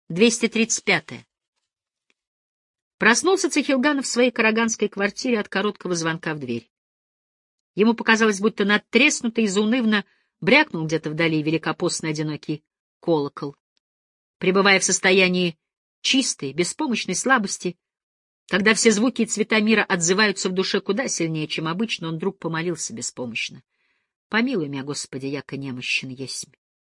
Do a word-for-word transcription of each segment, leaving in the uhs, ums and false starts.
двести тридцать пятое. Проснулся Цихилганов в своей караганской квартире от короткого звонка в дверь. Ему показалось, будто надтреснутый и заунывно брякнул где-то вдали великопостный одинокий колокол. Пребывая в состоянии чистой, беспомощной слабости, когда все звуки и цвета мира отзываются в душе куда сильнее, чем обычно, он вдруг помолился беспомощно. «Помилуй меня, Господи, яко немощен есмь».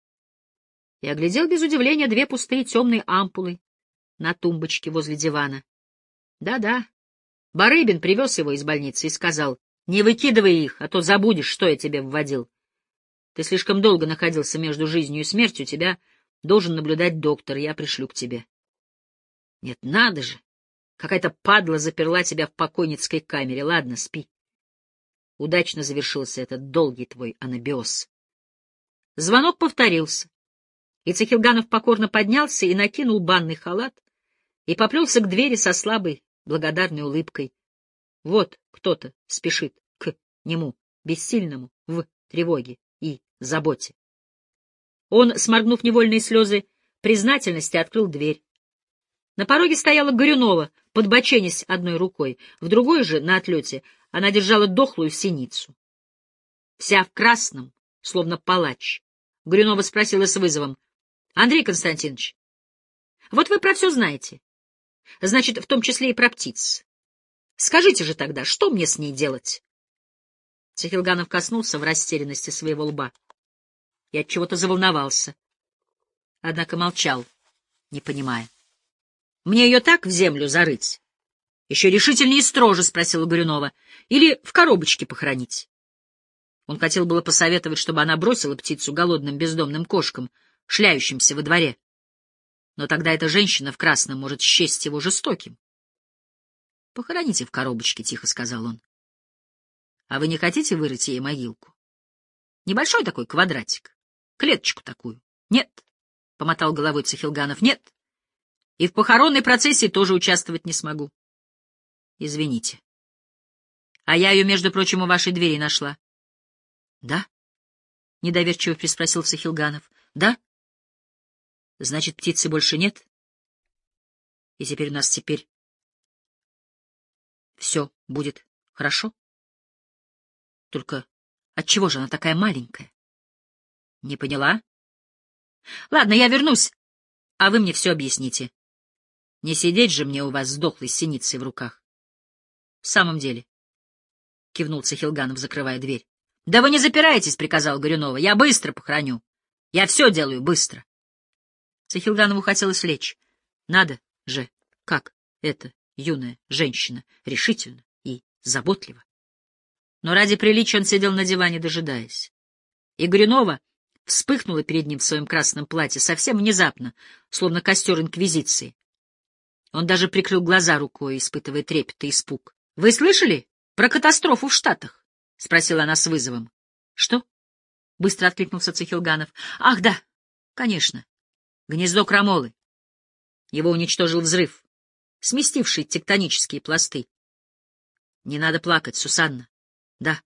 И оглядел без удивления две пустые темные ампулы на тумбочке возле дивана. Да-да, Барыбин привез его из больницы и сказал: «Не выкидывай их, а то забудешь, что я тебе вводил. Ты слишком долго находился между жизнью и смертью, тебя должен наблюдать доктор, я пришлю к тебе». Нет, надо же! Какая-то падла заперла тебя в покойницкой камере. Ладно, спи. Удачно завершился этот долгий твой анабиоз. Звонок повторился, и Цихилганов покорно поднялся и накинул банный халат, и поплелся к двери со слабой, благодарной улыбкой. Вот кто-то спешит к нему, бессильному, в тревоге и заботе. Он, сморгнув невольные слезы признательности, открыл дверь. На пороге стояла Горюнова, подбоченясь одной рукой, в другой же, на отлете, она держала дохлую синицу. Вся в красном, словно палач. Горюнова спросила с вызовом: — Андрей Константинович, вот вы про все знаете. Значит, в том числе и про птиц. Скажите же тогда, что мне с ней делать? Цихилганов коснулся в растерянности своего лба и отчего-то заволновался. Однако молчал, не понимая. — Мне ее так в землю зарыть? — Еще решительнее и строже, — спросила Горюнова. — Или в коробочке похоронить? Он хотел было посоветовать, чтобы она бросила птицу голодным бездомным кошкам, шляющимся во дворе. Но тогда эта женщина в красном может счесть его жестоким. — Похороните в коробочке, — тихо сказал он. — А вы не хотите вырыть ей могилку? Небольшой такой квадратик, клеточку такую. — Нет, — помотал головой Цихилганов, — нет. И в похоронной процессии тоже участвовать не смогу. Извините. А я ее, между прочим, у вашей двери нашла. — Да? — недоверчиво приспросил Цихилганов. — Да? — Значит, птицы больше нет? И теперь у нас теперь все будет хорошо? Только отчего же она такая маленькая? — Не поняла? — Ладно, я вернусь, а вы мне все объясните. Не сидеть же мне у вас с дохлой синицей в руках. — В самом деле, — кивнул Цихилганов, закрывая дверь. — Да вы не запирайтесь, — приказал Горюнова. — Я быстро похороню. Я все делаю быстро. Цихилганову хотелось лечь. Надо же, как эта юная женщина, решительно и заботливо. Но ради приличия он сидел на диване, дожидаясь. И Горюнова вспыхнула перед ним в своем красном платье совсем внезапно, словно костер инквизиции. Он даже прикрыл глаза рукой, испытывая трепет и испуг. — Вы слышали про катастрофу в Штатах? — спросила она с вызовом. — Что? — быстро откликнулся Цихилганов. — Ах, да, конечно. Гнездо крамолы. Его уничтожил взрыв, сместивший тектонические пласты. — Не надо плакать, Сусанна. — Да.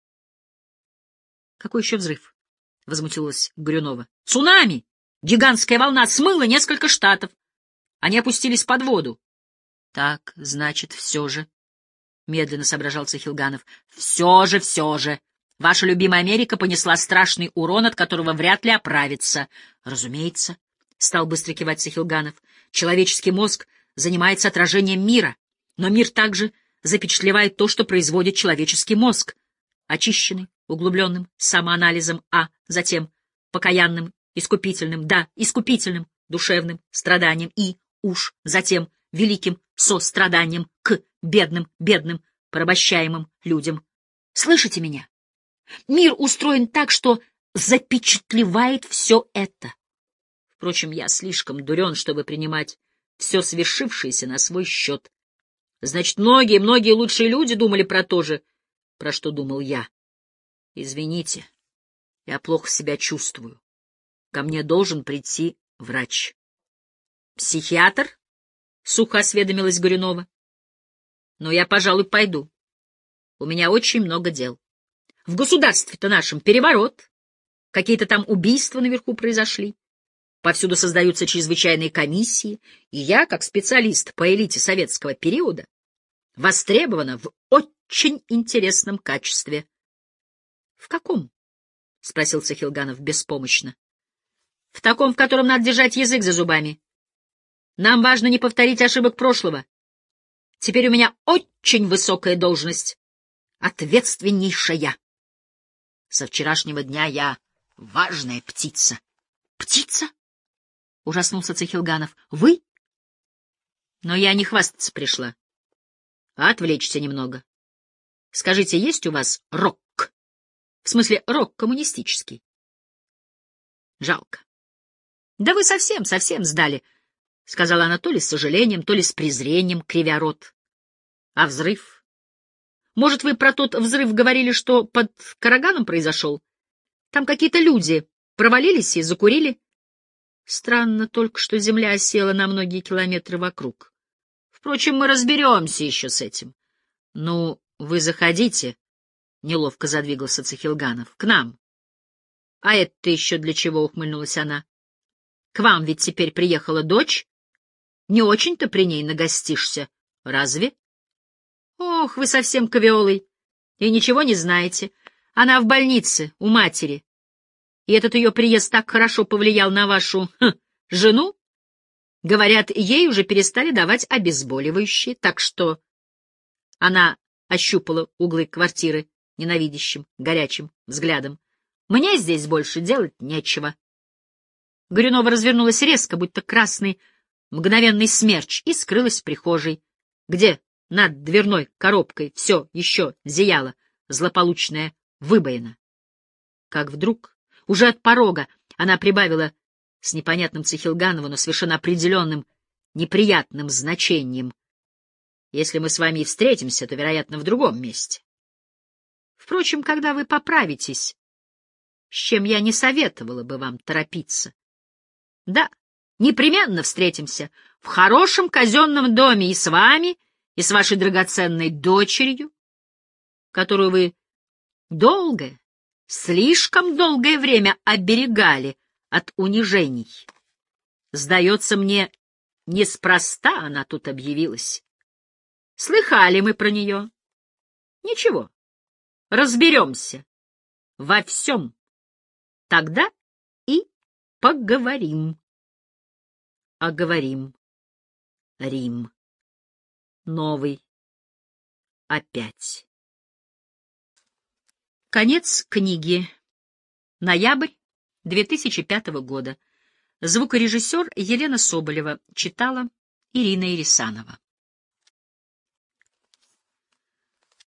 — Какой еще взрыв? — возмутилась Горюнова. — Цунами! Гигантская волна смыла несколько штатов. Они опустились под воду. — Так, значит, все же, — медленно соображал Цихилганов, — все же, все же. Ваша любимая Америка понесла страшный урон, от которого вряд ли оправится. — Разумеется, — стал быстро кивать Цихилганов, — человеческий мозг занимается отражением мира, но мир также запечатлевает то, что производит человеческий мозг, очищенный, углубленным самоанализом, а затем покаянным, искупительным, да, искупительным, душевным страданием и, уж, затем великим состраданием к бедным, бедным, порабощаемым людям. Слышите меня? Мир устроен так, что запечатлевает все это. Впрочем, я слишком дурен, чтобы принимать все свершившееся на свой счет. Значит, многие-многие лучшие люди думали про то же, про что думал я. Извините, я плохо себя чувствую. Ко мне должен прийти врач. Психиатр? — сухо осведомилась Горюнова. — Но я, пожалуй, пойду. У меня очень много дел. В государстве-то нашем переворот. Какие-то там убийства наверху произошли. Повсюду создаются чрезвычайные комиссии, и я, как специалист по элите советского периода, востребована в очень интересном качестве. — В каком? — спросил Сахилганов беспомощно. — В таком, в котором надо держать язык за зубами. Нам важно не повторить ошибок прошлого. Теперь у меня очень высокая должность, ответственнейшая. Со вчерашнего дня я важная птица. — Птица? — ужаснулся Цехилганов. — Вы? — Но я не хвастаться пришла, а отвлечься немного. Скажите, есть у вас рок? В смысле, рок коммунистический? Жалко. — Да вы совсем, совсем сдали, — сказала она то ли с сожалением, то ли с презрением, кривя рот. — А взрыв? Может, вы про тот взрыв говорили, что под Караганом произошел? Там какие-то люди провалились и закурили. Странно только, что земля осела на многие километры вокруг. Впрочем, мы разберемся еще с этим. — Ну, вы заходите, — неловко задвигался Цехилганов, — к нам. — А это еще для чего? — ухмыльнулась она. — К вам ведь теперь приехала дочь. Не очень-то при ней нагостишься. Разве? — Ох, вы совсем ковиолый. И ничего не знаете. Она в больнице, у матери. И этот ее приезд так хорошо повлиял на вашу хм, жену. Говорят, ей уже перестали давать обезболивающие, так что... Она ощупала углы квартиры ненавидящим, горячим взглядом. Мне здесь больше делать нечего. Горюнова развернулась резко, будто красный мгновенный смерч, и скрылась в прихожей, где над дверной коробкой все еще зияла злополучная выбоина. Как вдруг, уже от порога, она прибавила с непонятным Цехилганову, но совершенно определенным неприятным значением: если мы с вами и встретимся, то, вероятно, в другом месте. Впрочем, когда вы поправитесь, с чем я не советовала бы вам торопиться. Да, непременно встретимся в хорошем казенном доме и с вами, и с вашей драгоценной дочерью, которую вы долгое, слишком долгое время оберегали от унижений. Сдается мне, неспроста она тут объявилась. Слыхали мы про нее. Ничего, разберемся во всем. Тогда и поговорим. А говорим. Рим. Новый. Опять. Конец книги. Ноябрь две тысячи пятого года. Звукорежиссер Елена Соболева. Читала Ирина Ирисанова.